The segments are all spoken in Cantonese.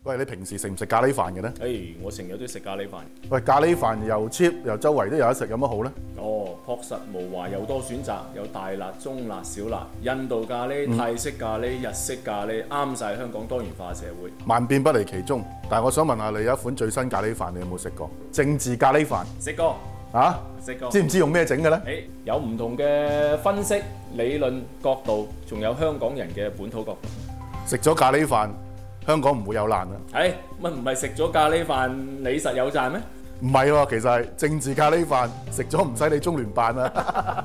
喂，你平時食唔食咖喱飯嘅咧？ 我成日都食咖喱飯。 喂，咖喱飯又 cheap 又周圍都有得食，有乜好咧？ 確實無華，又多選擇，有大辣、中辣、小辣，印度咖喱、泰式咖喱、日式咖喱，啱晒香港多元化社會。 萬變不離其宗。但係我想問下你，有一款最新咖喱飯，你有冇食過？政治咖喱飯食過啊？ 食過。 知唔知用咩整嘅咧？ 有唔同嘅分析、理論角度，仲有香港人嘅本土角度。 食咗咖喱飯，香港唔會有難啊！ 乜唔係食咗咖喱飯你實有賺咩？ 唔係喎，其實係政治咖喱飯，食咗唔使理中聯辦啊！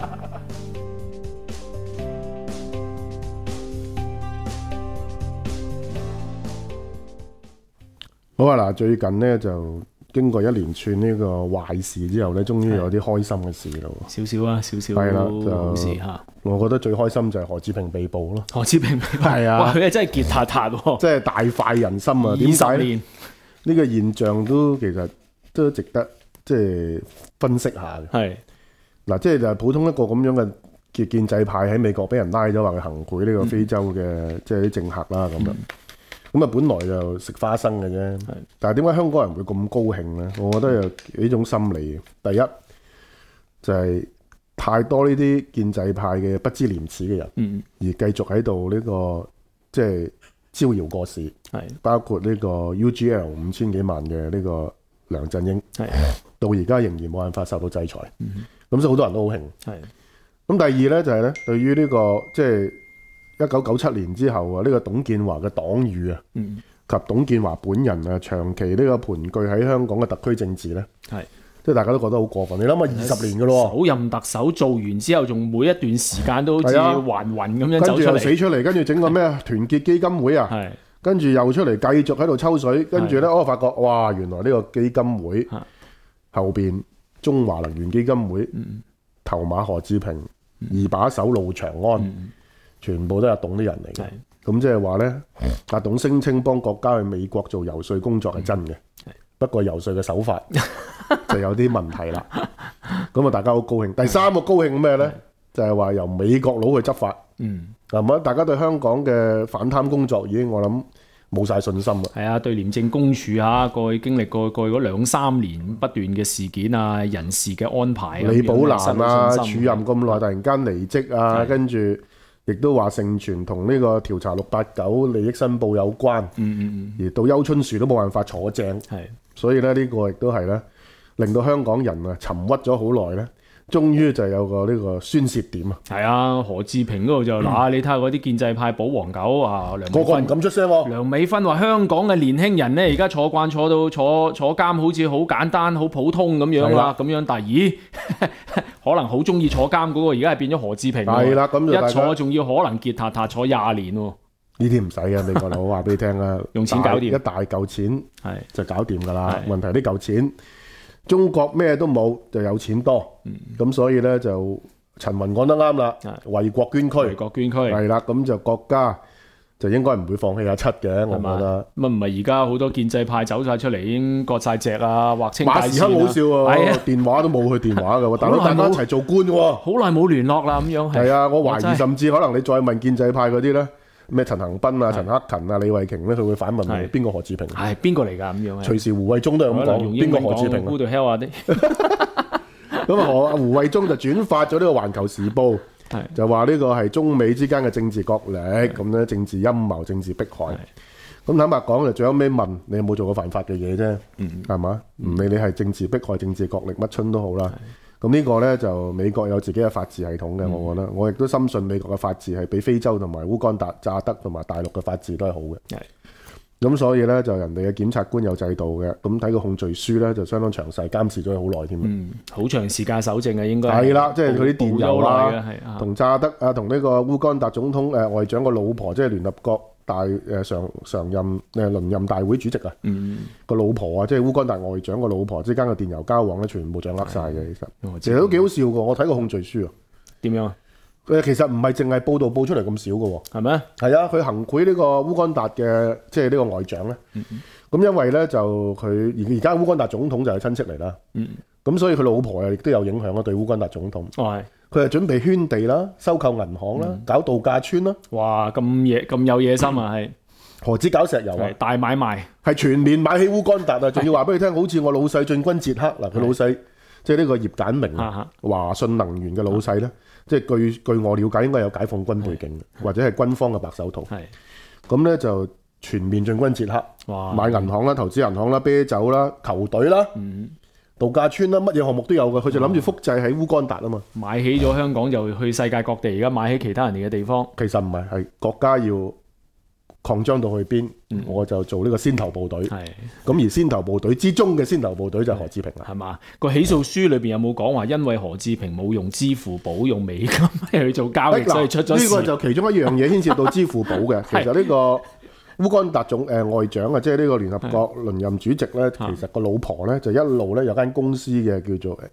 好啊，嗱，最近呢，就經過一連串呢個壞事之後呢，終於有啲開心嘅事咯。 少少啊，少少係啦， 好事嚇。 我覺得最開心就係何志平被捕咯。 何志平被捕係啊， 哇！佢係真係傑撻撻喎， 即係大快人心啊！點解 20年呢個現象都其實都值得即係分析下嘅。 係嗱，即係就係普通一個咁樣嘅建制派喺美國俾人拉咗，話佢行賄呢個非洲嘅即係啲政客啦咁樣。咁啊，本來就食花生嘅啫，但係點解香港人會咁高興咧？我覺得有呢種心理。第一就係太多呢啲建制派嘅不知廉恥嘅人，而繼續喺度呢個即係招搖過市，包括呢個 UGL 5000幾萬嘅呢個梁振英，到而家仍然冇辦法受到制裁。咁所以好多人都好興。咁第二咧就係咧，對於呢個即係1997年之後啊，呢個董建華嘅黨羽啊，及董建華本人啊，長期呢個盤踞喺香港嘅特區政治咧，即係大家都覺得好過分。你諗下20年嘅咯， 首任特首做完之後，仲每一段時間都好似還魂咁樣走出嚟， 跟住又死出嚟，跟住整個咩團結基金會啊，跟住又出嚟繼續喺度抽水，跟住咧我發覺哇，原來呢個基金會後邊中華能源基金會頭馬何志平，二把手路長安。全部都係阿董啲人嚟嘅，咁即係話咧，阿董聲稱幫國家去美國做游說工作係真嘅，不過游說嘅手法就有啲問題啦。咁啊，大家好高興。第三個高興咩咧？就係話由美國佬去執法，係咪？大家對香港嘅反貪工作已經我諗冇晒信心啦。 係啊，對廉政公署嚇過去經歷過嗰2-3年不斷嘅事件啊、人事嘅安排， 李寶蘭啊，署任咁耐，突然間離職啊，跟住。亦都話盛傳同呢個調查689利益申報有關，而到邱春樹都冇辦法坐正，所以咧呢個亦都係咧令到香港人啊沉鬱咗好耐咧，終於就有個呢個宣泄點啊！係啊，何志平嗰度就嗱，你睇下嗰啲建制派保皇狗啊， 個個唔敢出聲喎。 梁美芬話香港嘅年輕人咧，而家坐慣坐到坐監，好似好簡單、好普通咁樣啦，咁樣，但係咦，可能好中意坐監嗰個，而家係變咗何志平。 係啦，咁就一坐仲要可能傑撻撻坐20年喎。 呢啲唔使嘅，美國佬話俾你聽啊， 用錢搞掂， 一大嚿錢就搞掂㗎啦。問題呢嚿錢。中國咩都冇，就有錢多，咁所以咧就陳雲講得啱啦，為國捐軀，係啦，咁就國家就應該唔會放棄阿七嘅，我覺得。 乜唔係而家好多建制派走晒出嚟，已經割晒席啊，劃清界線啊。馬時亨好笑喎，電話都冇佢電話㗎，大佬大家一齊做官嘅喎， 好耐冇聯絡啦咁樣。 係啊，我懷疑甚至可能你再問建制派嗰啲咧。咩陳恒鑌啊、陳克勤啊、李慧瓊咧，佢會反問你邊個何志平？ 係邊個嚟㗎咁樣？ 隨時胡慧中都係咁講，邊個何志平？咁啊，胡慧中就轉發咗呢個《環球時報》，就話呢個係中美之間嘅政治角力，咁咧政治陰謀、政治迫害。咁坦白講，就最後尾問你有冇做過犯法嘅嘢啫，係嘛？唔理你係政治迫害、政治角力乜春都好啦。咁呢個呢，就美國有自己嘅法治系統嘅，我覺得我亦都深信美國嘅法治係比非洲同埋烏干達、乍得同埋大陸嘅法治都係好嘅。咁所以呢，就人哋嘅檢察官有制度嘅，咁睇個控罪書呢，就相當詳細，監視咗佢好耐添。 好長時間搜證啊，應該係啦，即係佢啲電郵啦，同乍得啊，同呢個烏干達總統外長個老婆，即係聯合國常任輪任大會主席啊，個老婆啊，即係烏干達外長個老婆之間嘅電郵交往咧，全部掌握晒嘅。其實都幾好笑㗎，我睇個控罪書啊。 點樣啊？ 其實唔係淨係報出嚟咁少㗎喎。 係咩？ 係啊，佢行賄呢個烏干達嘅即係呢個外長咧。咁因為咧就佢而家烏干達總統就係親戚嚟啦。咁所以佢老婆亦都有影響啊，對烏干達總統。佢係準備圈地啦，收購銀行啦，搞度假村啦。 哇！咁有野心啊，係。 何止搞石油啊， 大買賣， 係全面買起烏干達啊！仲要話俾你聽，好似我老細進軍捷克嗱，佢老細即係呢個葉簡明華信能源嘅老細咧，即係據我了解應該有解放軍背景，或者係軍方嘅白手套。咁咧就全面進軍捷克，買銀行啦、投資銀行啦、啤酒啦、球隊啦、度假村啦，乜嘢項目都有嘅。佢就諗住複製喺烏干達啊嘛。買起咗香港就去世界各地，而家買起其他人哋嘅地方。 其實唔係，係國家要擴張到去邊，我就做呢個先頭部隊。咁而先頭部隊之中嘅先頭部隊就係何志平啦。 係嘛？個起訴書裏邊有冇講話因為何志平冇用支付寶用美金去做交易，所以出咗事？ 呢個就其中一樣嘢牽涉到支付寶嘅。其實呢個烏干達外長啊，即係呢個聯合國輪任主席咧，其實個老婆咧就一路咧有間公司嘅叫做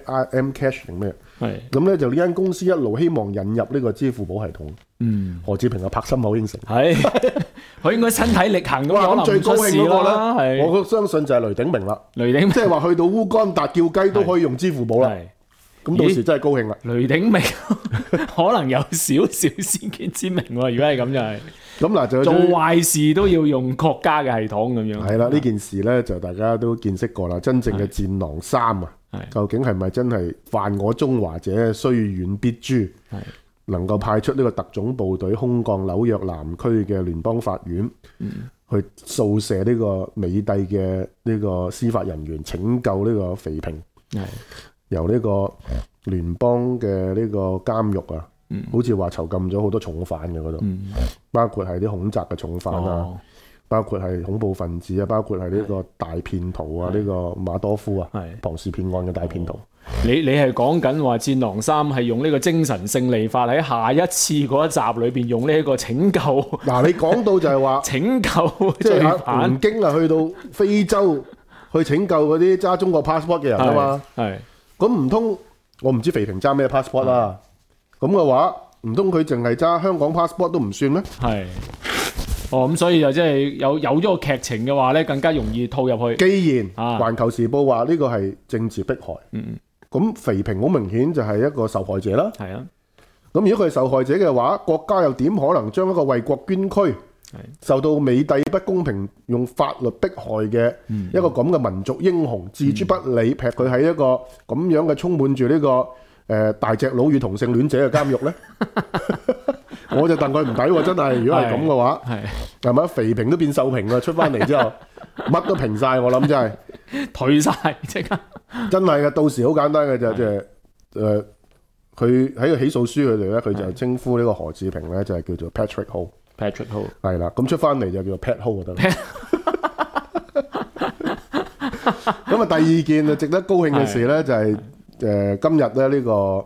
M Cash 定咩？咁咧就呢間公司一路希望引入呢個支付寶系統。何志平啊拍心口應承。 佢應該身體力行咁， 可能最高興嗰個咧，我相信就係雷鼎明啦。 雷鼎明即係話去到烏干達叫雞都可以用支付寶啦。咁到時真係高興啦！ 雷鼎明可能有少少先見之明喎。如果係咁就係。 咁嗱，就做壞事都要用國家嘅系統咁樣。 係啦，呢件事咧就大家都見識過啦。真正嘅戰狼3啊，究竟係咪真係犯我中華者，雖遠必誅？能夠派出呢個特種部隊空降紐約南區嘅聯邦法院，去掃射呢個美帝嘅呢個司法人員，拯救呢個肥平，由呢個聯邦嘅呢個監獄啊。好似話囚禁咗好多重犯嘅嗰度，包括係啲恐襲嘅重犯啊，包括係恐怖分子啊，包括係呢個大騙徒啊，呢個馬多夫啊，龐氏騙案嘅大騙徒。 你係講緊話戰狼3係用呢個精神勝利法喺下一次嗰一集裏邊用呢一個拯救。 嗱，你講到就係話拯救， 即係吳京啊，去到非洲去拯救嗰啲揸中國 passport 嘅人啊嘛。咁唔通我唔知肥平揸咩 passport 啦？咁嘅話，唔通佢淨係揸香港 passport 都唔算咩？ 咁所以就即係有咗個劇情嘅話咧，更加容易套入去。 既然環球時報話呢個係政治迫害，咁肥平好明顯就係一個受害者啦。咁如果佢係受害者嘅話，國家又點可能將一個為國捐軀、受到美帝不公平用法律迫害嘅一個咁嘅民族英雄置諸不理，劈佢喺一個咁樣嘅充滿住呢個大隻佬與同性戀者嘅監獄咧？我就戥佢唔抵喎，真係。如果係咁嘅話，係咪肥平都變瘦平啦？出翻嚟之後，乜都平晒，我諗真係退晒即刻。 真係嘅，到時好簡單嘅就即係佢喺個起訴書佢哋咧，佢就稱呼呢個何志平咧就係叫做 Patrick Ho。Patrick Ho 係啦，咁出翻嚟就叫做 Pat Ho 就得啦。咁啊，第二件啊值得高興嘅事咧就係今日咧呢個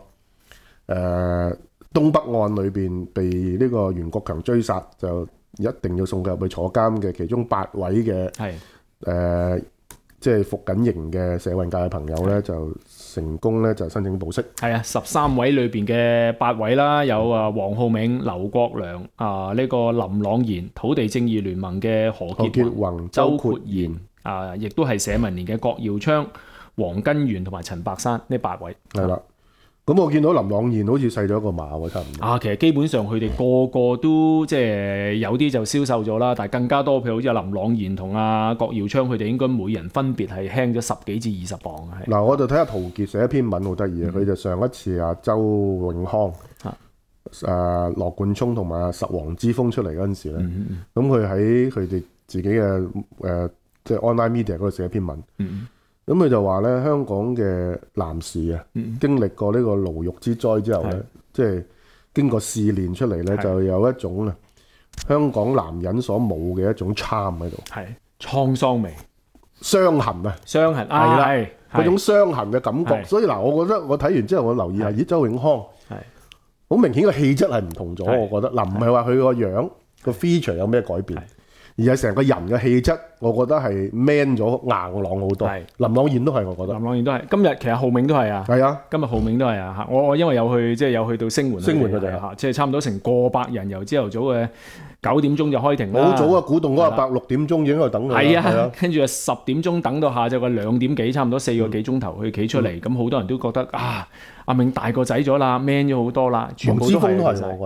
東北案裏邊被呢個袁國強追殺，就一定要送佢入去坐監嘅其中8位嘅即係服緊刑嘅社運界嘅朋友咧，就成功咧就申請保釋。係啊，13位裏邊嘅8位啦，有黃浩銘、劉國梁呢個林朗彥、土地正義聯盟嘅何潔宏、周豁然亦都係社民連嘅郭耀昌、黃根源同埋陳白山呢8位。係啦。咁我見到林朗彥好似細咗一個碼喎，差唔多。其實基本上佢哋個個都即係有啲就消瘦咗啦，但係更加多，譬如好似林朗彥同郭耀昌，佢哋應該每人分別係輕咗10幾至20磅。嗱，我就睇下陶傑寫一篇文好得意啊，佢就上一次周永康、羅冠聰同埋實黃之鋒出嚟嗰陣時咧，咁佢喺佢哋自己嘅即係 online media 嗰度寫一篇文。咁佢就話咧，香港嘅男士啊，經歷過呢個牢獄之災之後咧，即係經過試煉出嚟咧，就有一種香港男人所冇嘅一種 charm 喺度，係滄桑味、傷痕啊，傷痕係啦，嗰種傷痕嘅感覺。所以嗱，我覺得我睇完之後，我留意下，咦，周永康係好明顯個氣質係唔同咗，我覺得嗱，唔係話佢個樣個 feature 有咩改變。而係成個人嘅氣質，我覺得係 man 咗硬朗好多。林朗彥都係，我覺得。林朗彥都係。今日其實浩銘都係啊。係啊。今日浩銘都係啊。我因為有去即係有去到聲援佢哋嚇，即係差唔多成過百人，由朝頭早嘅9點鐘就開庭啦。好早啊！古洞嗰個伯6點鐘已經喺度等佢。係啊。跟住10點鐘等到下晝嘅2點幾，差唔多4個幾鐘頭去企出嚟。咁好多人都覺得阿銘大個仔咗啦 ，man 咗好多啦。黃之鋒都係，我覺得。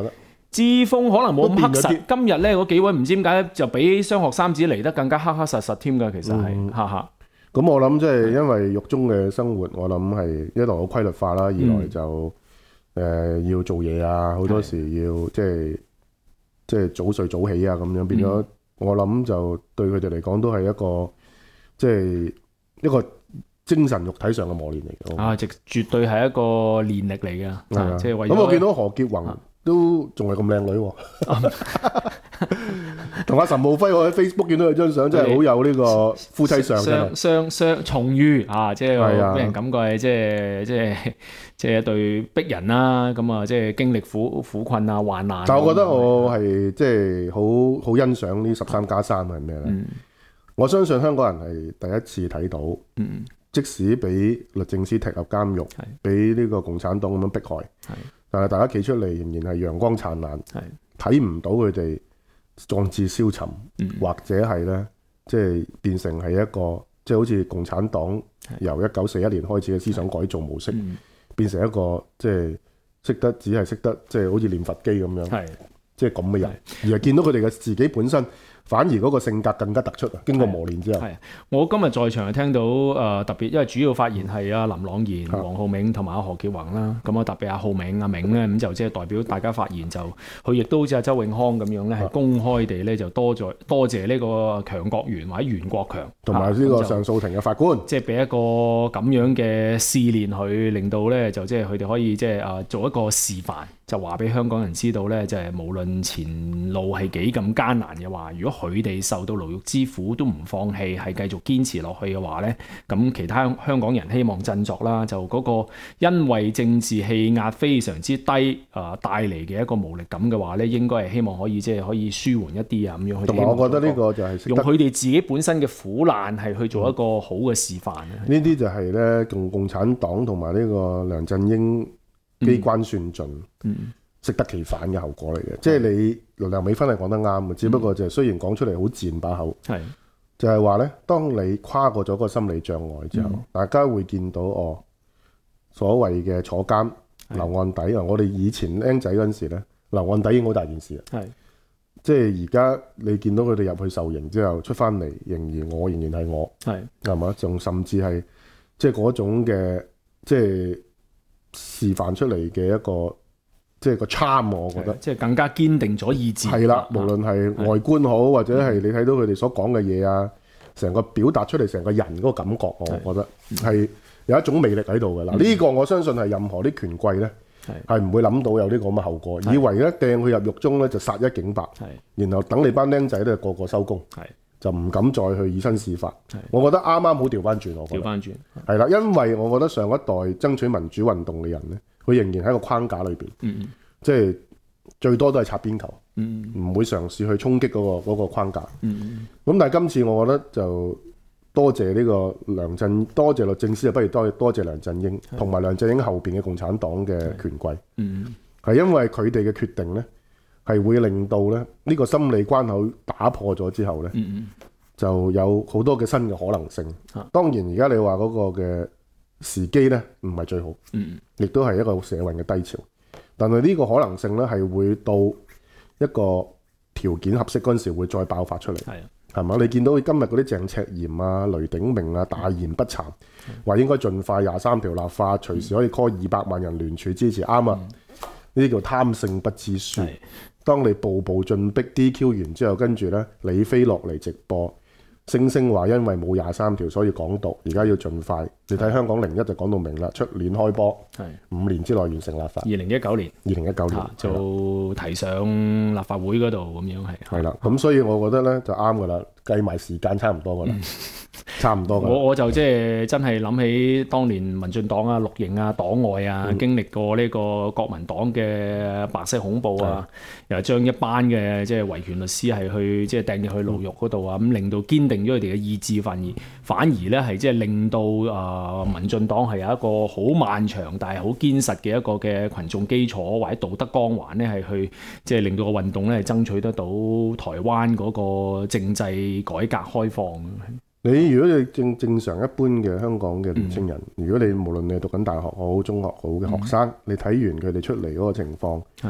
之鋒可能冇咁黑實都變咗啲， 今日咧嗰幾位唔知點解就比雙學三子嚟得更加黑黑實實添㗎，其實係哈哈。 咁我諗即係因為獄中嘅生活，我諗係一來好規律化啦，二來就要做嘢啊，好多時要即係早睡早起啊，咁樣變咗，我諗就對佢哋嚟講都係一個即係一個精神肉體上嘅磨練嚟嘅。 啊，絕對係一個練力嚟嘅， 係啊即係為咗咁我見到何潔宏都仲係咁靚女喎，同阿陳慕輝我喺 Facebook 見到佢張相，真係好有呢個夫妻相真係。 相重遇啊！即係係啊俾人感覺係即係一對逼人啦，咁啊即係經歷苦困啊患難。 但係我覺得我係即係好欣賞呢13+3係咩咧？我相信香港人係第一次睇到，即使俾律政司踢入監獄，俾呢個共產黨咁樣迫害，但係大家企出嚟仍然係陽光燦爛，睇唔到佢哋壯志消沉，或者係咧即係變成係一個即係好似共產黨由1941年開始嘅思想改造模式，變成一個即係只係識得即係好似念佛機咁樣，即係咁嘅人，而係見到佢哋嘅自己本身。反而嗰個性格更加突出啊！經過磨練之後， 我今日在場聽到特別，因為主要發言係阿林朗彥、黃浩銘同埋阿何潔宏啦。咁啊特別阿浩銘、阿銘咧，咁就即係代表大家發言，就佢亦都好似阿周永康咁樣咧，係公開地咧就多謝呢個強國元或者袁國強， 同埋呢個上訴庭嘅法官， 即係俾一個咁樣嘅試練佢，令到咧就即係佢哋可以即係做一個示範，就話俾香港人知道咧，就係無論前路係幾咁艱難嘅話，如果佢哋受到牢獄之苦都唔放棄，係繼續堅持落去嘅話咧，咁其他香港人希望振作啦。就嗰個因為政治氣壓非常之低帶嚟嘅一個無力感嘅話咧，應該係希望可以即係可以舒緩一啲啊咁樣。 同埋我覺得呢個就係用佢哋自己本身嘅苦難係去做一個好嘅示範。 呢啲就係咧共產黨同埋呢個梁振英機關算盡。適得其反嘅後果嚟嘅，即係你梁美芬係講得啱嘅，只不過就係雖然講出嚟好賤把口，就係話咧，當你跨過咗個心理障礙之後，大家會見到所謂嘅坐監留案底啊！我哋以前僆仔嗰陣時咧，留案底已經好大件事啦。即係而家你見到佢哋入去受刑之後出翻嚟，仍然係我，係嘛？仲甚至係即係嗰種嘅即係示範出嚟嘅一個。即係個 charm， 我覺得即係更加堅定咗意志。 係啦，無論係外觀好，或者係你睇到佢哋所講嘅嘢啊，成個表達出嚟，成個人嗰個感覺，我覺得係有一種魅力喺度嘅。嗱，呢個我相信係任何啲權貴咧係唔會諗到有呢個咁嘅後果，以為咧掟佢入獄中咧就殺一儆百，然後等你班僆仔咧個個收工，就唔敢再去以身試法。我覺得啱啱好調翻轉，我覺得調翻轉係啦，因為我覺得上一代爭取民主運動嘅人咧。佢仍然喺個框架裏邊，即係最多都係擦邊球，唔會嘗試去衝擊嗰個框架。咁但係今次我覺得就多謝呢個多謝律政司，不如多謝梁振英同埋梁振英後邊嘅共產黨嘅權貴，係因為佢哋嘅決定咧，係會令到咧呢個心理關口打破咗之後咧，就有好多嘅新嘅可能性。當然而家你話嗰個嘅時機咧唔係最好，亦都係一個社運嘅低潮。但係呢個可能性咧係會到一個條件合適嗰陣時會再爆發出嚟，係嘛？你見到今日嗰啲鄭赤炎啊、雷鼎明啊大言不慚，話應該盡快23條立法，隨時可以 call200萬人聯署支持，啱啊！呢啲叫貪勝不知輸。當你步步進逼 DQ 完之後，跟住咧李飛落嚟直播。聲話因為冇23條，所以港獨而家要盡快。你睇香港01就講到明啦，出年開波，5年之內完成立法。2019年就提上立法會嗰度咁樣係啦。咁所以我覺得咧就啱噶啦，計埋時間差唔多噶啦，差唔多。 我就即係真係諗起當年民進黨啊、綠營啊、黨外啊，經歷過呢個國民黨嘅白色恐怖啊，又將一班嘅即係維權律師係去即係掟入去牢獄嗰度啊，咁令到堅定咗佢哋嘅意志，反而咧係即係令到民進黨係有一個好漫長但係好堅實嘅一個嘅群眾基礎或者道德光環咧，係去即係令到個運動咧係爭取得到台灣嗰個政制改革開放。 你如果你正常一般嘅香港嘅年青人，如果你無論你係讀緊大學好、中學好嘅學生，你睇完佢哋出嚟嗰個情況，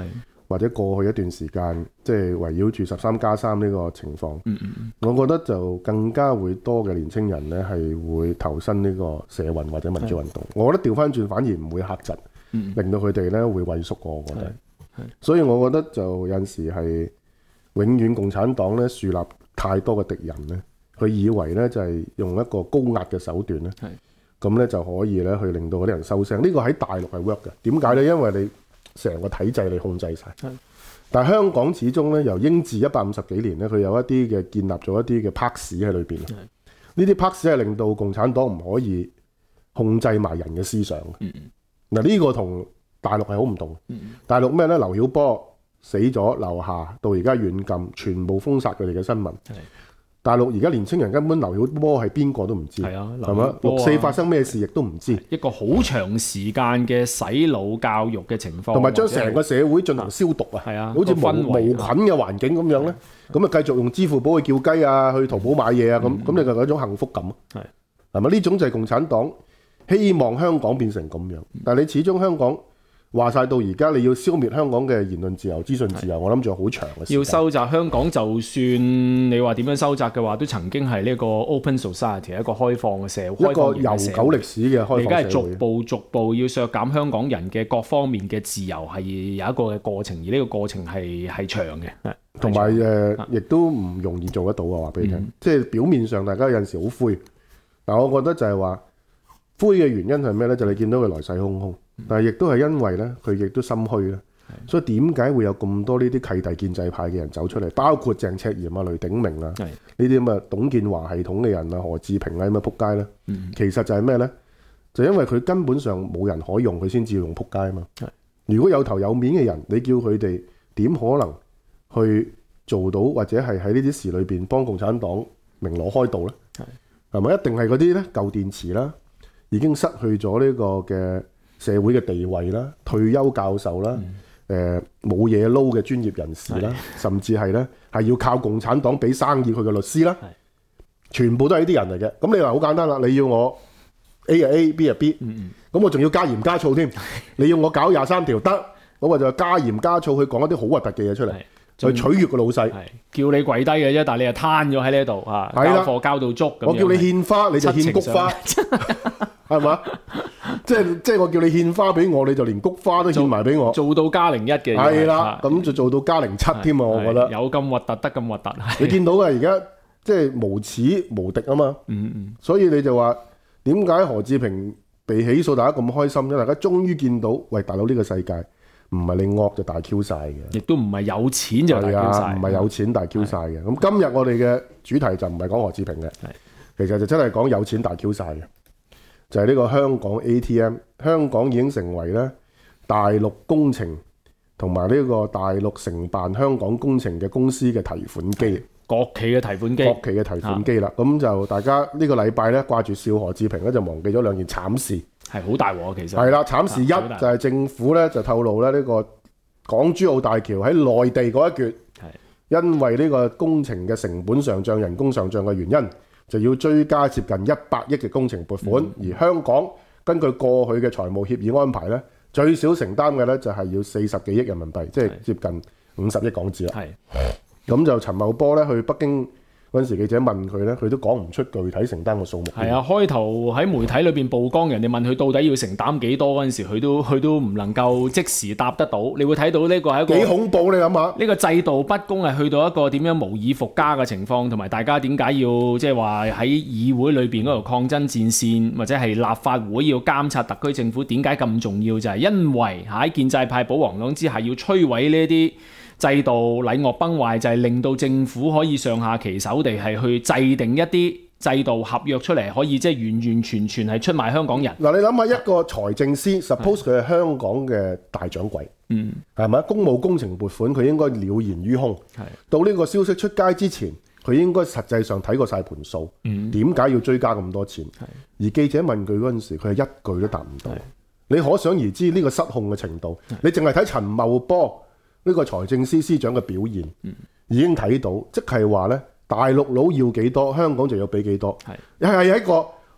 或者過去一段時間，即係圍繞住13+3呢個情況，我覺得就更加會多嘅年青人呢係會投身呢個社運或者民主運動。我覺得調翻轉反而唔會嚇窒，令到佢哋呢會畏縮過。我覺得，所以我覺得就有陣時係永遠共產黨呢樹立太多嘅敵人呢，佢以為呢就係用一個高壓嘅手段呢，咁呢就可以呢去令到嗰啲人收聲。呢個喺大陸係 work 嘅，點解呢？因為你成個體制你控制晒，但係香港始終咧由英治150幾年咧，佢有一啲嘅建立咗一啲嘅 parks 喺裏邊。呢啲 parks 係令到共產黨唔可以控制埋人嘅思想。嗱呢個同大陸係好唔同。大陸咩咧？劉曉波死咗，留下到而家軟禁，全部封殺佢哋嘅新聞。大陸而家年青人根本劉曉波係邊個都唔知，係嘛？6·4發生咩事亦都唔知， 一個好長時間嘅洗腦教育嘅情況， 同埋將成個社會進行消毒啊！好似無菌嘅環境咁樣咧，咁啊繼續用支付寶去叫雞啊，去淘寶買嘢啊，咁你就有一種幸福感啊！係咪呢種就係共產黨希望香港變成咁樣？但係你始終香港話晒到而家，你要消滅香港嘅言論自由、資訊自由，我諗仲有好長嘅時間。要收窄香港，就算你話點樣收窄嘅話，都曾經係呢個 open society 一個開放嘅社會， 一個悠久歷史嘅開放社會。 而家係逐步要削減香港人嘅各方面嘅自由，係有一個嘅過程，而呢個過程係長嘅， 同埋亦都唔容易做得到啊！話俾你聽，即係表面上大家有陣時好灰，但我覺得就係話灰嘅原因係咩咧？就你見到佢來勢洶洶。但係亦都係因為咧，佢亦都心虛咧，所以點解會有咁多呢啲契弟建制派嘅人走出嚟？包括鄭赤炎啊、雷鼎明啊，呢啲咁嘅董建華系統嘅人啊、何志平啊咁嘅撲街咧，其實就係咩咧？就因為佢根本上冇人可用，佢先至要用撲街啊嘛。如果有頭有面嘅人，你叫佢哋點可能去做到，或者係喺呢啲事裏邊幫共產黨鳴鑼開道咧？係咪一定係嗰啲咧舊電池啦，已經失去咗呢個嘅社會嘅地位啦，退休教授啦，冇嘢撈嘅專業人士啦，甚至係咧係要靠共產黨俾生意佢嘅律師啦，全部都係呢啲人嚟嘅。咁你話好簡單啦，你要我 A 啊 A，B 啊 B，咁我仲要加鹽加醋添。你要我搞23條得，咁我就加鹽加醋去講一啲好核突嘅嘢出嚟，去取悅個老細， 叫你跪低嘅啫，但係你又攤咗喺呢度啊，交貨交到足。 我叫你獻花，你就獻菊花，係嘛？即係我叫你獻花俾我，你就連菊花都獻埋俾我， 做到+01嘅。 係啦，咁就做到+07添啊！我覺得有咁核突得咁核突。 你見到嘅而家即係無恥無敵啊嘛！所以你就話點解何志平被起訴，大家咁開心咧？大家終於見到，喂大佬，呢個世界唔係你惡就大 Q 晒嘅， 亦都唔係有錢就大 Q 晒， 唔係有錢大 Q 晒嘅。咁今日我哋嘅主題就唔係講何志平嘅，其實就真係講有錢大 Q 晒嘅。就係呢個香港 ATM， 香港已經成為咧大陸工程同埋呢個大陸承辦香港工程嘅公司嘅提款機， 國企嘅提款機， 國企嘅提款機啦。咁就大家呢個禮拜咧掛住笑何志平咧，就忘記咗兩件慘事， 係好大鑊其實。 係啦，慘事一就係政府咧就透露咧呢個港珠澳大橋喺內地嗰一橛，因為呢個工程嘅成本上漲、人工上漲嘅原因，就要追加接近100億嘅工程撥款，而香港根據過去嘅財務協議安排咧，最少承擔嘅咧就係要40幾億人民幣，即係接近50億港紙啦。咁就陳茂波咧去北京嗰陣時，記者問佢咧，佢都講唔出具體承擔嘅數目。係啊， 開頭喺媒體裏邊曝光，人哋問佢到底要承擔幾多嗰陣時，佢都唔能夠即時答得到。你會睇到呢個係一個幾恐怖，你諗下呢個制度不公係去到一個點樣無以復加嘅情況，同埋大家點解要即係話喺議會裏邊嗰度抗爭戰線，或者係立法會要監察特區政府，點解咁重要？就係因為喺建制派保皇黨之下要摧毀呢啲制度禮樂崩壞，就係令到政府可以上下其手地係去制定一啲制度合約出嚟，可以即係完完全全係出賣香港人。 嗱，你諗下一個財政司 ，suppose 佢係香港嘅大掌櫃，係咪？公務工程撥款佢應該了然於胸。到呢個消息出街之前，佢應該實際上睇過晒盤數，點解要追加咁多錢？而記者問佢嗰陣時，佢係一句都答唔到。你可想而知呢個失控嘅程度。你淨係睇陳茂波呢個財政司司長嘅表現，已經睇到，即係話咧，大陸佬要幾多，香港就要俾幾多，係一個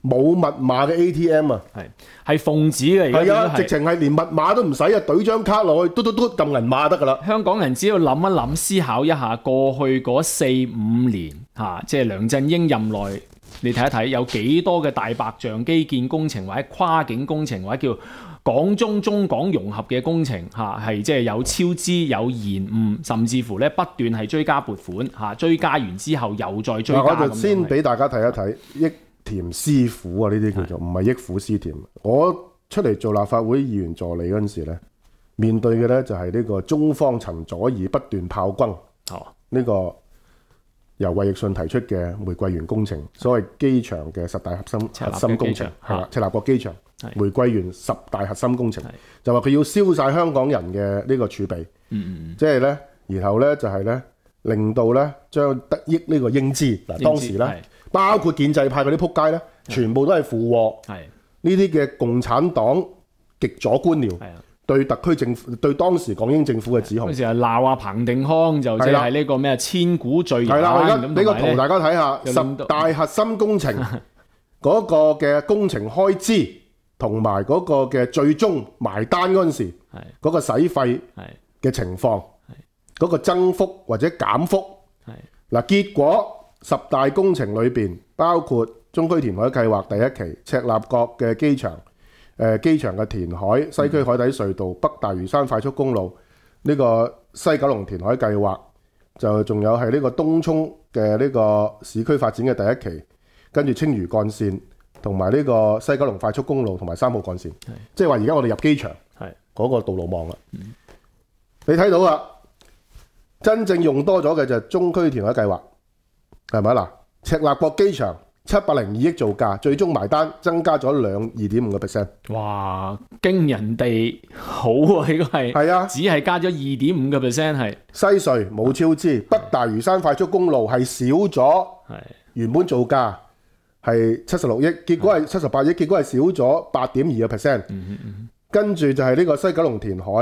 冇密碼嘅 ATM 啊， 係奉旨嘅，而家係啊，直情係連密碼都唔使啊，懟張卡落去，嘟嘟嘟撳銀碼得㗎啦。 香港人只要諗一諗、思考一下過去嗰4-5年即係梁振英任內，你睇一睇有幾多嘅大白象基建工程或者跨境工程或者叫港中港融合嘅工程係即係有超支、有延誤，甚至乎咧不斷係追加撥款追加完之後又再追加。 我就先俾大家睇一睇益田師傅啊，呢啲叫做唔係益虎師田。我出嚟做立法會議員助理嗰陣時咧，面對嘅咧就係呢個中方陳左耳不斷炮轟呢個由衛奕信提出嘅玫瑰園工程，所謂機場嘅10大核心工程係啦，赤鱲角機場玫瑰園10大核心工程，就話佢要燒晒香港人嘅呢個儲備，即係咧，然後咧就係咧令到咧將得益呢個英資嗱，當時咧包括建制派嗰啲仆街咧，全部都係附和呢啲嘅共產黨極左官僚對特區政府、對當時港英政府嘅指控。嗰時係鬧阿彭定康，就即係呢個咩千古罪人。係啦，我而家俾個圖大家睇下，10大核心工程嗰個嘅工程開支同埋嗰個嘅最終埋單嗰陣時，嗰個使費嘅情況，嗰個增幅或者減幅。嗱，結果10大工程裏邊包括中區填海計劃第一期、赤鱲角嘅機場。機場嘅填海、西區海底隧道、北大嶼山快速公路，呢個西九龍填海計劃，就仲有係呢個東涌嘅呢個市區發展嘅第一期，跟住青嶼幹線同埋呢個西九龍快速公路同埋3號幹線，即係話而家我哋入機場嗰個道路網啦。你睇到啊，真正用多咗嘅就係中區填海計劃，係咪嗱？赤鱲角機場702億造價，最終埋單增加咗2.5%。哇！ 驚人哋好啊！呢個係只係加咗2.5%係。 西隧冇超支，北大嶼山快速公路係少咗，原本造價係76億，結果係78億，結果係少咗8.2%。跟住就係呢個西九龍填海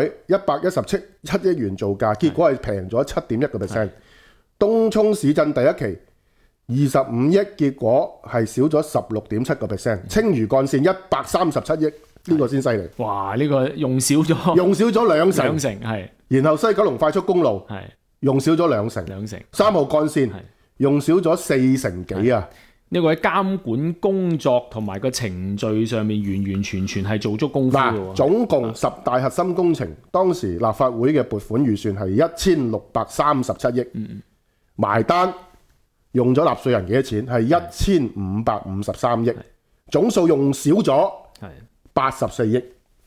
117億元造價，結果係平咗7.1%。東涌市鎮第一期25億，結果係少咗16.7%。青嶼幹線137億，呢個先犀利。 哇！呢個用少咗兩成係。然後西九龍快速公路用少咗兩成。3號幹線用少咗4成幾啊！ 呢個喺監管工作同埋個程序上面完完全全係做足功夫嘅。 總共10大核心工程，當時立法會嘅撥款預算係1637億，埋單。用咗納稅人幾多錢？係1553億，總數用少咗84億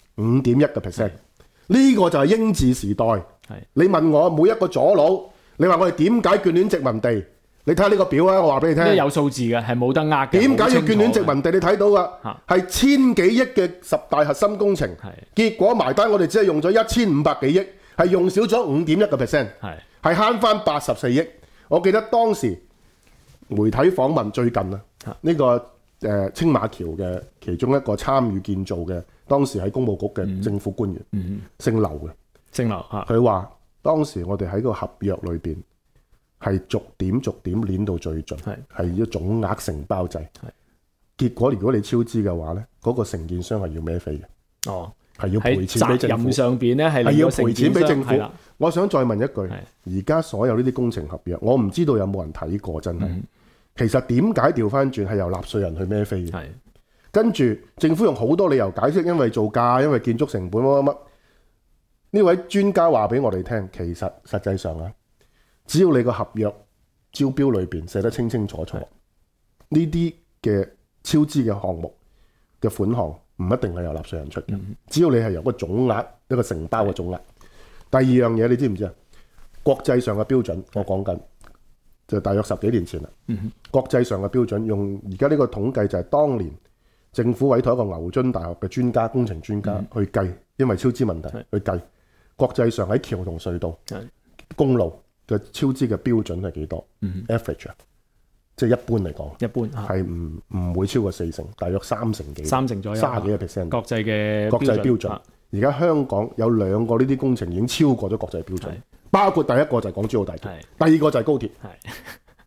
，5.1%。呢個就係英治時代。你問我每一個左佬，你話我哋點解眷戀殖民地？你睇下呢個表啊，我話俾你聽。 有數字嘅，係冇得呃嘅。 點解要眷戀殖民地？你睇到噶，係1000幾億嘅10大核心工程，結果埋單我哋只係用咗1500幾億，係用少咗5.1%，係慳翻84億。我記得當時。媒體訪問最近呢個青馬橋嘅其中一個參與建造嘅，當時喺工務局嘅政府官員，姓劉嘅，佢話當時我哋喺個合約裏邊係逐點攣到最盡，係一總額承包制。結果如果你超支嘅話咧，嗰個承建商係要孭飛嘅，係要賠錢俾政府。責任上邊咧係要賠錢俾政府。我想再問一句，而家所有呢啲工程合約，我唔知道有冇人睇過，真係。其實點解調翻轉係由納稅人去孭飛嘅？跟住政府用好多理由解釋，因為造價，因為建築成本乜。呢位專家話俾我哋聽，其實實際上啊，只要你個合約招標裏邊寫得清清楚楚，呢啲嘅超支嘅項目嘅款項唔一定係由納稅人出嘅，只要你係由個總額一個承包嘅總額。第二樣嘢你知唔知啊？國際上嘅標準，我講緊。就大約10幾年前啦。國際上嘅標準，用而家呢個統計就係當年政府委託一個牛津大學嘅專家、工程專家去計，因為超支問題去計國際上喺橋同隧道、公路嘅超支嘅標準係幾多？average 即係一般嚟講， 一般係唔會超過4成，大約3成幾，3成左右，30幾個%。 國際嘅國際標準，而家香港有2個呢啲工程已經超過咗國際標準。包括第一個就係港珠澳大橋，第二個就係高鐵。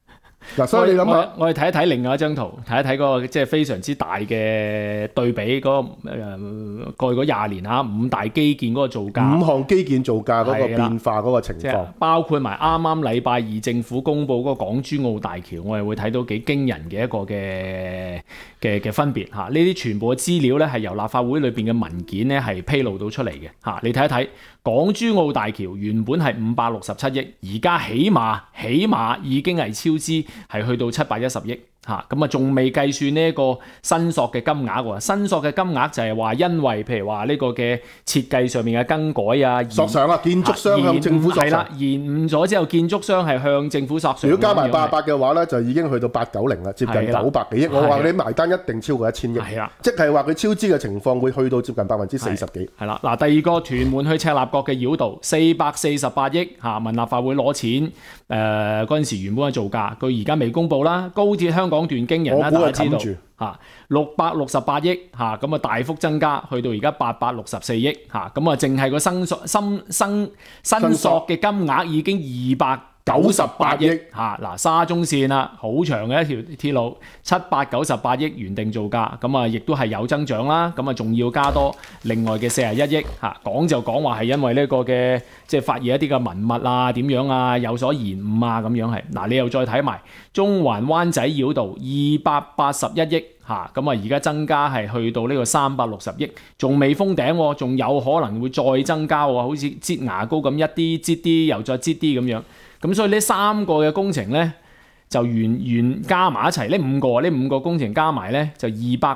嗱，所以你諗下， 我哋睇一睇另外一張圖，睇一睇嗰個即係非常之大嘅對比嗰個過去嗰20年嚇5大基建嗰個造價 5項基建造價嗰個變化嗰個情即係況， 包括埋啱啱禮拜二政府公布嗰個港珠澳大橋，我哋會睇到幾驚人嘅一個嘅分別嚇。呢啲全部嘅資料咧係由立法會裏邊嘅文件咧係披露到出嚟嘅嚇。你睇一睇港珠澳大橋原本係567億，而家起碼已經係超支，係去到710億。咁啊，仲未計算呢一個申索嘅金額喎。申索嘅金額就係話，因為譬如話呢個嘅設計上面嘅更改啊， 索償啊，建築商向政府索償。 係啦，延誤咗之後，建築商係向政府索償。 如果加埋88嘅話咧，就已經去到890啦，接近900幾億。我話你埋單一定超過1000億。係啦，即係話佢超支嘅情況會去到接近40%幾。 係啦，嗱，第二個屯門去赤鱲角嘅繞道448億嚇，問立法會攞錢。嗰陣時原本嘅造價，佢而家未公布啦。高鐵香港段經人啦，大家知道嚇668億嚇，咁啊大幅增加，去到而家864億嚇，咁啊淨係個申索嘅金額已經298億嚇。嗱，沙中線啦，好長嘅一條鐵路，798億原定造價，咁啊亦都係有增長啦，咁啊仲要加多另外嘅41億嚇。講就講話係因為呢個嘅即係發現一啲嘅文物啊點樣啊有所延誤啊咁樣係。嗱，你又再睇埋中環灣仔繞道281億嚇，咁啊而家增加係去到呢個360億，仲未封頂喎，仲有可能會再增加喎，好似擠牙膏咁一啲擠啲又再擠啲咁樣。咁所以呢3個嘅工程咧就完加埋一齊，呢5個工程加埋咧就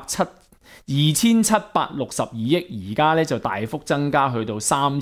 2762億，而家咧就大幅增加去到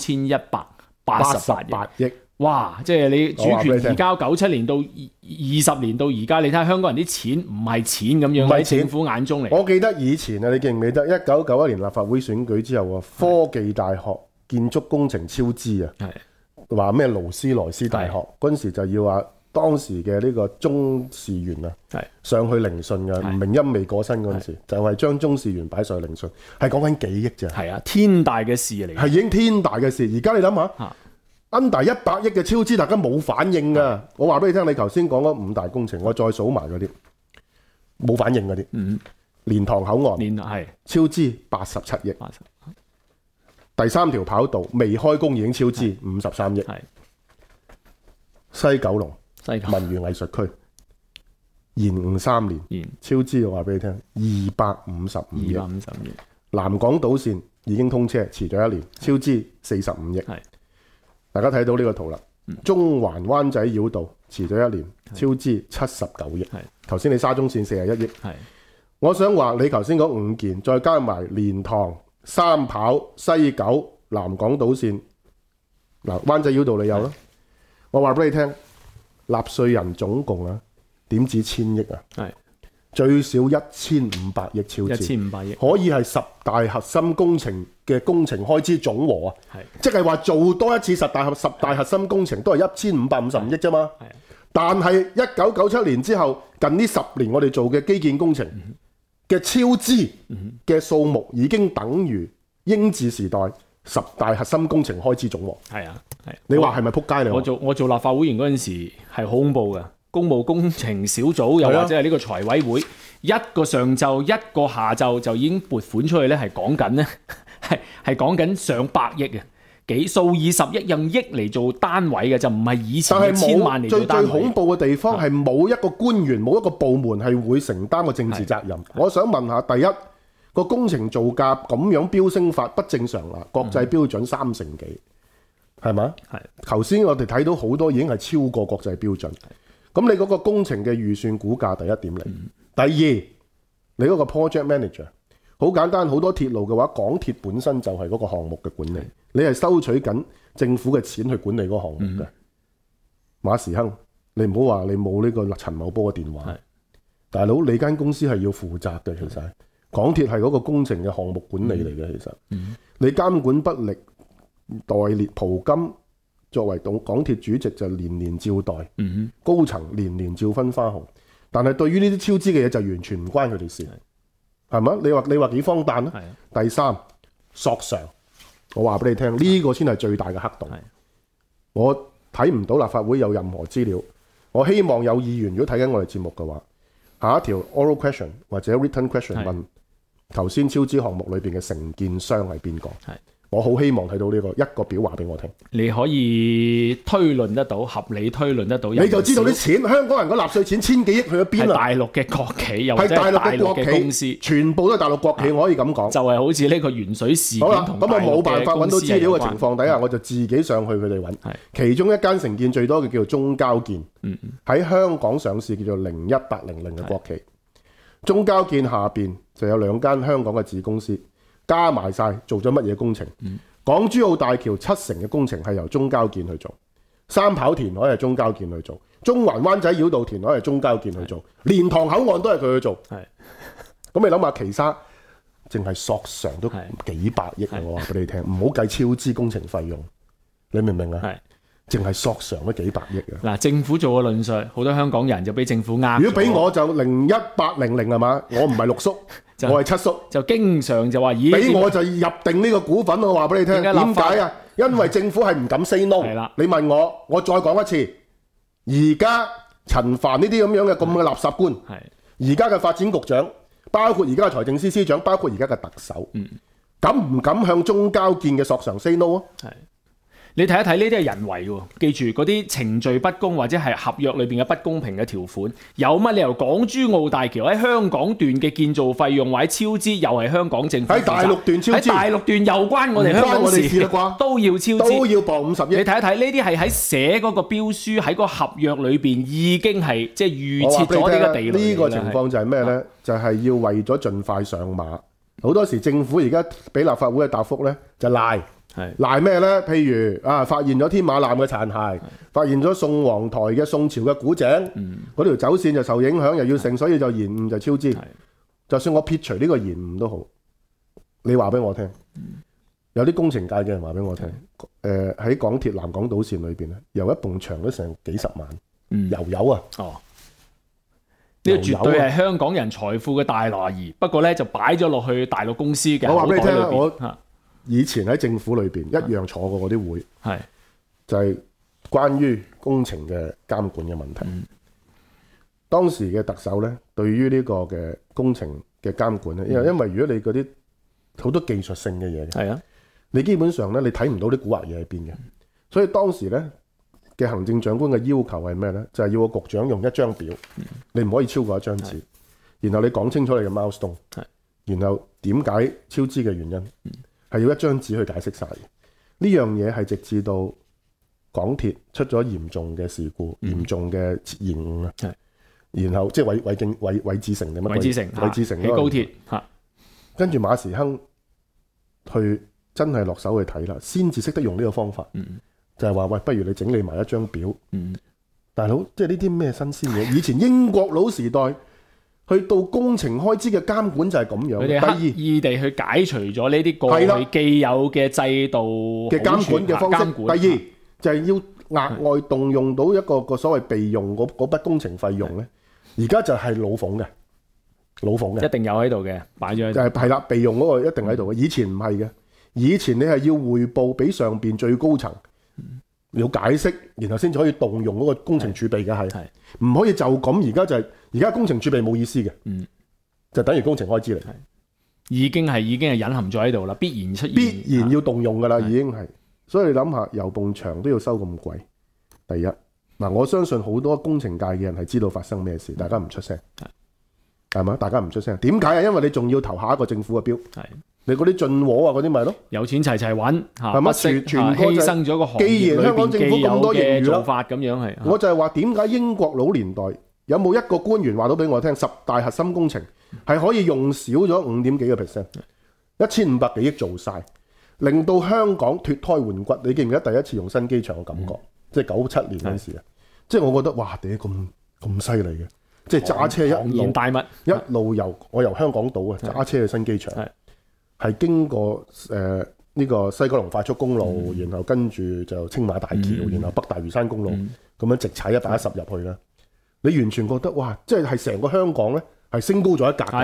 3188億。哇！即係你主權移交97年到20年到而家，你睇下香港人啲錢唔係錢咁樣喺政府眼中嚟。 我記得以前啊，你記唔記得1991年立法會選舉之後啊，科技大學建築工程超支啊，話咩勞斯萊斯大學嗰陣時就要話當時嘅呢個鍾士元啊上去聆訊嘅，吳明欽未過身嗰陣時，就係將鍾士元擺上去聆訊，係講緊幾億啫。 係啊，天大嘅事嚟。 係已經天大嘅事。而家你諗下，under 100億嘅超支，大家冇反應㗎。我話俾你聽，你頭先講嗰5大工程，我再數埋嗰啲冇反應嗰啲。蓮塘口岸超支87億。第3條跑道未開工已經超支53億。西九龍文娛藝術區延誤3年，超支我話俾你聽255億。南港島線已經通車，遲咗1年，超支45億。大家睇到呢個圖啦，中環灣仔繞道遲咗1年，超支79億。頭先你沙中線41億。我想話你頭先嗰5件，再加埋蓮塘、三跑、西九、南港島線，嗱灣仔繞道你有啦。我話俾你聽，納稅人總共啊點止1000億啊，最少1500億超支，1500億可以係10大核心工程嘅工程開支總和啊，即係話做多一次10大核心工程都係1555億啫嘛。但係1997年之後近呢10年我哋做嘅基建工程嘅超支嘅數目已經等於英治時代10大核心工程開支總和。你話係咪撲街嚟？ 我做立法會員嗰陣時係好恐怖嘅，公務工程小組又或者係呢個財委會，一個上晝一個下晝就已經撥款出去咧，係講緊咧係講緊上百億嘅，數以十億用億嚟做單位嘅，就唔係以前1000萬嚟做單位。最恐怖嘅地方係冇一個官員冇一個部門係會承擔個政治責任。我想問下，第一個工程造價咁樣飆升法不正常啦，國際標準3成幾。係嘛？頭先我哋睇到好多已經係超過國際標準。咁你嗰個工程嘅預算估價第一點嚟，第二你嗰個 project manager 好簡單，好多鐵路嘅話，港鐵本身就係嗰個項目嘅管理，你係收取緊政府嘅錢去管理嗰個項目嘅。馬時亨，你唔好話你冇呢個陳茂波嘅電話，大佬你間公司係要負責嘅。其實港鐵係嗰個工程嘅項目管理嚟嘅。其實你監管不力。代列蒲金作為港鐵主席就年年照待，高層年年照分花紅，但係對於呢啲超支嘅嘢就完全唔關佢哋事，係咪？你話幾荒誕啊？第3索償，我話俾你聽，呢個先係最大嘅黑洞。我睇唔到立法會有任何資料， 我希望有議員如果睇緊我哋節目嘅話，下一條 oral question 或者 written question 問頭先超支項目裏邊嘅承建商係邊個？我好希望睇到呢個一個表話俾我聽。 你可以推論得到，合理推論得到， 你就知道啲錢，香港人嘅納稅錢千幾億去咗邊啦？ 大陸嘅國企又或者係大陸嘅公司， 全部都係大陸國企，我可以咁講。 就係好似呢個鉛水事件同大陸嘅公司有關。 咁我冇辦法揾到資料嘅情況底下，我就自己上去佢哋揾。其中一間承建最多嘅叫做中交建，喺香港上市叫做01800嘅國企。中交建下邊就有2間香港嘅子公司，加埋晒做咗乜嘢工程？港珠澳大橋7成嘅工程係由中交建去做，三跑填海係中交建去做，中環灣仔繞道填海係中交建去做，蓮塘口岸都係佢去做。咁你諗下，其他淨係索償都幾百億啊！我話俾你聽，唔好計超支工程費用，你明唔明啊？淨係索償都幾百億啊！ 嗱，政府做個論述，好多香港人就俾政府呃。 如果俾我就01800係嘛，我唔係六叔，我係七叔， 就經常就話咦， 俾我就入定呢個股份。我話俾你聽，點解啊？因為政府係唔敢 say no。你問我，我再講一次，而家陳帆呢啲咁樣嘅垃圾官，而家嘅發展局長，包括而家嘅財政司司長，包括而家嘅特首，敢唔敢向中交建嘅索償 say no 啊？ 你睇一睇呢啲係人為喎，記住嗰啲程序不公或者係合約裏邊嘅不公平嘅條款，有乜理由港珠澳大橋喺香港段嘅建造費用或者超支又係香港政府負責？喺大陸段超支，喺大陸段又關我哋香港事，都要超支，都要磅50億。你睇一睇呢啲係喺寫嗰個標書喺個合約裏邊已經係即係預設咗呢個地雷。呢個情況就係咩呢？就係要為咗盡快上馬。好多時政府而家俾立法會嘅答覆呢，就賴。賴咩呢？譬如發現咗天馬艦嘅殘骸，發現咗宋皇台嘅宋朝嘅古井，嗰條走線就受影響，又要剩，所以就延誤就超支。就算我撇除呢個延誤都好，你話俾我聽，有啲工程界嘅人話俾我聽，喺港鐵南港島線裏邊咧，由一埲牆都成幾十萬，油啊！呢個絕對係香港人財富嘅大挪移，不過呢，就擺咗落去大陸公司嘅口袋裏邊。我話俾你聽，我以前喺政府裏邊一樣坐過嗰啲會，就係關於工程嘅監管嘅問題。當時嘅特首咧，對於呢個嘅工程嘅監管咧，因為如果你嗰啲好多技術性嘅嘢，你基本上咧你睇唔到啲古惑嘢喺邊嘅，所以當時咧嘅行政長官嘅要求係咩咧？就係要個局長用一張表，你唔可以超過一張紙，然後你講清楚你嘅 milestone，然後點解超支嘅原因。係要一張紙去解釋晒嘅。呢樣嘢係直至到港鐵出咗嚴重嘅事故、嚴重嘅延誤啦。然後即係韋志成定乜？韋志成起高鐵跟住馬時亨去真係落手去睇啦，先至識得用呢個方法。就係話喂，不如你整理埋一張表。大佬，即係呢啲咩新鮮嘢？以前英國佬時代。去到工程開支嘅監管就係咁樣，佢哋刻意地去解除咗呢啲過去既有嘅制度嘅監管嘅方式。第二就係要額外動用到一個所謂備用嗰筆工程費用咧，而家就係老馮嘅，一定有喺度嘅，擺咗喺度。係啦，備用嗰個一定喺度嘅。以前唔係嘅，以前你係要匯報俾上邊最高層。要解釋，然後先至可以動用嗰個工程儲備嘅，係唔可以就咁。而家就係而家工程儲備冇意思嘅，就等於工程開支嚟，已經係隱含咗喺度啦，必然出現，必然要動用噶啦，已經係。所以你諗下，油泵牆都要收咁貴。第一嗱，我相信好多工程界嘅人係知道發生咩事，大家唔出聲，係嘛？大家唔出聲，點解啊？因為你仲要投下一個政府嘅標，你嗰啲進和啊嗰啲咪咯，有錢齊齊揾，係嘛？全犧牲咗個行業。既然香港政府咁多盈餘做法咁樣係，我就係話點解英國佬年代有冇一個官員話到俾我聽，10大核心工程係可以用少咗5點幾個 percent，1500幾億做晒，令到香港脫胎換骨。你記唔記得第一次用新機場嘅感覺？即係97年嗰陣時啊，即係我覺得哇，點解咁犀利嘅？即係揸車一路由香港島啊揸車去新機場。係經過呢個西九龍快速公路，然後跟住就青馬大橋，然後北大嶼山公路咁樣直踩110入去啦。你完全覺得哇，即係成個香港咧係升高咗一格。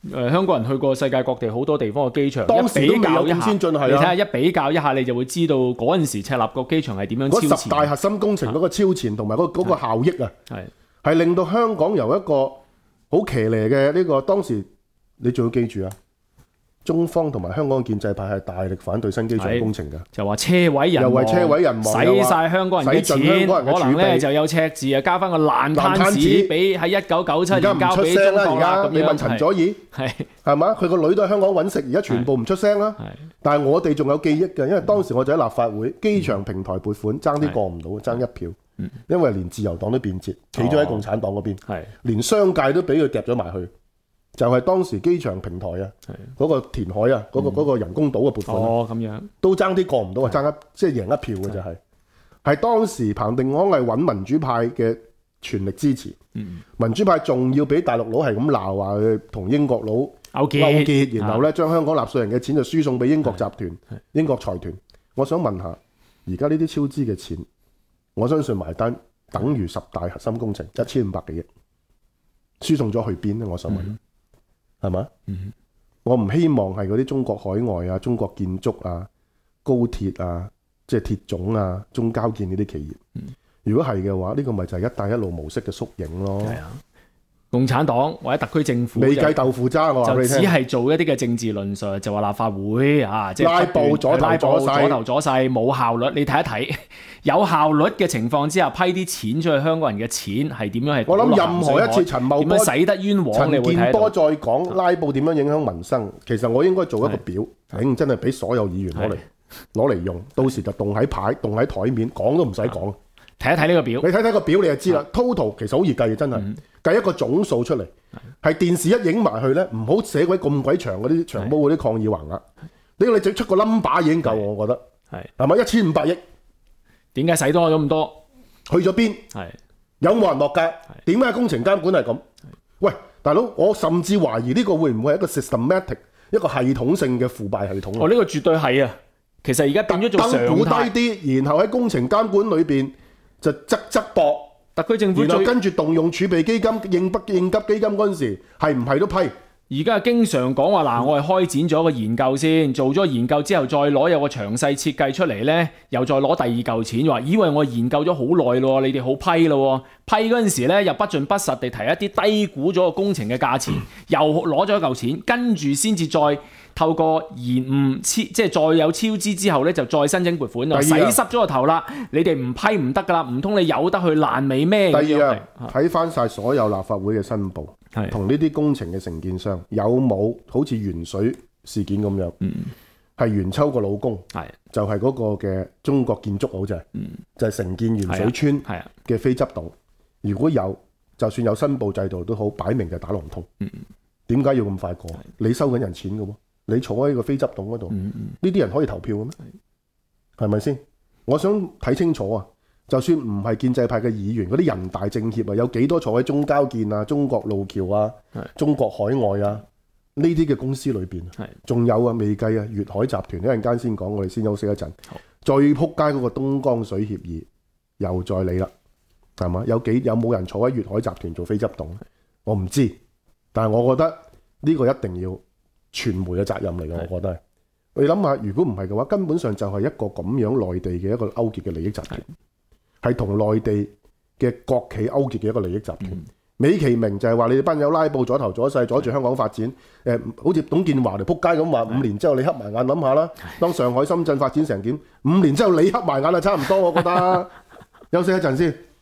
香港人去過世界各地好多地方嘅機場， 當時都未有咁先進係啊！ 你睇下一比較一下，你就會知道嗰陣時赤鱲角機場係點樣超前。 嗰10大核心工程嗰個超前同埋嗰個效益啊，係令到香港由一個好騎呢嘅呢個當時，你仲要記住啊！中方同埋香港建制派係大力反對新機場工程㗎， 就話車毀人亡， 又為車毀人亡， 使晒香港人嘅錢，可能咧就有赤字啊，交翻個爛攤子俾喺1997年交俾中國啦。 而家你問陳佐洱係嘛？佢個女都喺香港揾食，而家全部唔出聲啦。但係我哋仲有記憶嘅，因為當時我就喺立法會機場平台撥款爭啲過唔到，爭一票，因為連自由黨都變節，企咗喺共產黨嗰邊，連商界都俾佢夾咗埋去。就係當時機場平台啊，嗰個填海啊，嗰個人工島嘅撥款咁樣都爭啲過唔到啊，爭即係贏一票嘅就係當時彭定康係揾民主派嘅全力支持，民主派仲要俾大陸佬係咁鬧話佢同英國佬勾結，然後咧將香港納稅人嘅錢就輸送俾英國集團、英國財團。我想問下，而家呢啲超支嘅錢，我相信埋單等於10大核心工程1500幾億，輸送咗去邊咧？我想問。係嘛？我唔希望係嗰啲中國海外啊、中國建築啊、高鐵啊、即係鐵總啊、中交建呢啲企業。如果係嘅話，呢個咪就係一帶一路模式嘅縮影咯。 共產黨或者特區政府未計豆腐渣，我話俾你聽， 就只係做一啲嘅政治論述，就話立法會即係拉布阻頭阻勢， 冇效率。你睇一睇，有效率嘅情況之下，批啲錢出去香港人嘅錢係點樣係？我諗任何一次陳茂波使得冤枉， 陳健波再講拉布點樣影響民生，其實我應該做一個表，真係俾所有議員攞嚟用，到時就棟喺台面，講都唔使講。 睇一睇呢個表， 你睇睇個表你就知啦。total 其實好易計嘅，真係計一個總數出嚟，係電視一影埋去咧，唔好寫鬼咁鬼長嗰啲長毛嗰啲抗議橫額。呢個你整出個 number 已經夠，我覺得係咪1500億？ 點解使多咗咁多？ 去咗邊？有冇人落價？點解工程監管係咁？喂，大佬，我甚至懷疑呢個會唔會係一個 systematic 一個系統性嘅腐敗系統？ 呢個絕對係啊！其實而家變咗做常態。 估低啲，然後喺工程監管裏邊就側膊， 特區政府然後跟住動用儲備基金、應急基金嗰陣時，係唔係都批？ 而家經常講話嗱，我係開展咗個研究先，做咗研究之後再攞有個詳細設計出嚟呢，又再攞第二嚿錢，話以為我研究咗好耐咯，你哋好批咯，批嗰陣時呢又不盡不實地提一啲低估咗個工程嘅價錢，又攞咗一嚿錢，跟住先至再透過延誤即係再有超支之後呢，就再申請撥款，洗濕咗個頭啦，你哋唔批唔得噶啦，唔通你有得去爛尾咩？ 第二睇翻晒所有立法會嘅申報。同呢啲工程嘅承建商有冇好似鉛水事件咁樣？係袁秋個老公，就係嗰個嘅中國建築好似係，就係承建鉛水村嘅非執董。如果有，就算有申報制度都好，擺明就打龍通。點解要咁快過？你收緊人錢嘅喎，你坐喺個非執董嗰度，呢啲人可以投票嘅咩？係咪先？我想睇清楚啊！就算唔係建制派嘅議員，嗰啲人大政協啊，有幾多坐喺中交建啊、中國路橋啊、中國海外啊呢啲嘅公司裏邊？仲有啊，未計啊，粵海集團，一陣間先講，我哋先休息一陣。最撲街嗰個東江水協議又再嚟啦，係嘛？有冇人坐喺粵海集團做非執董？我唔知，但係我覺得呢個一定要傳媒嘅責任嚟嘅，我覺得係。你諗下，如果唔係嘅話，根本上就係一個咁樣內地嘅一個勾結嘅利益集團。係同內地嘅國企勾結嘅一個利益集團，美其名就係話你哋班友拉布阻頭阻勢，阻住香港發展。好似董建華嚟撲街咁話，5年之後你黑埋眼諗下啦。當上海、深圳發展成點？5年之後你黑埋眼啊，差唔多我覺得。休息一陣先。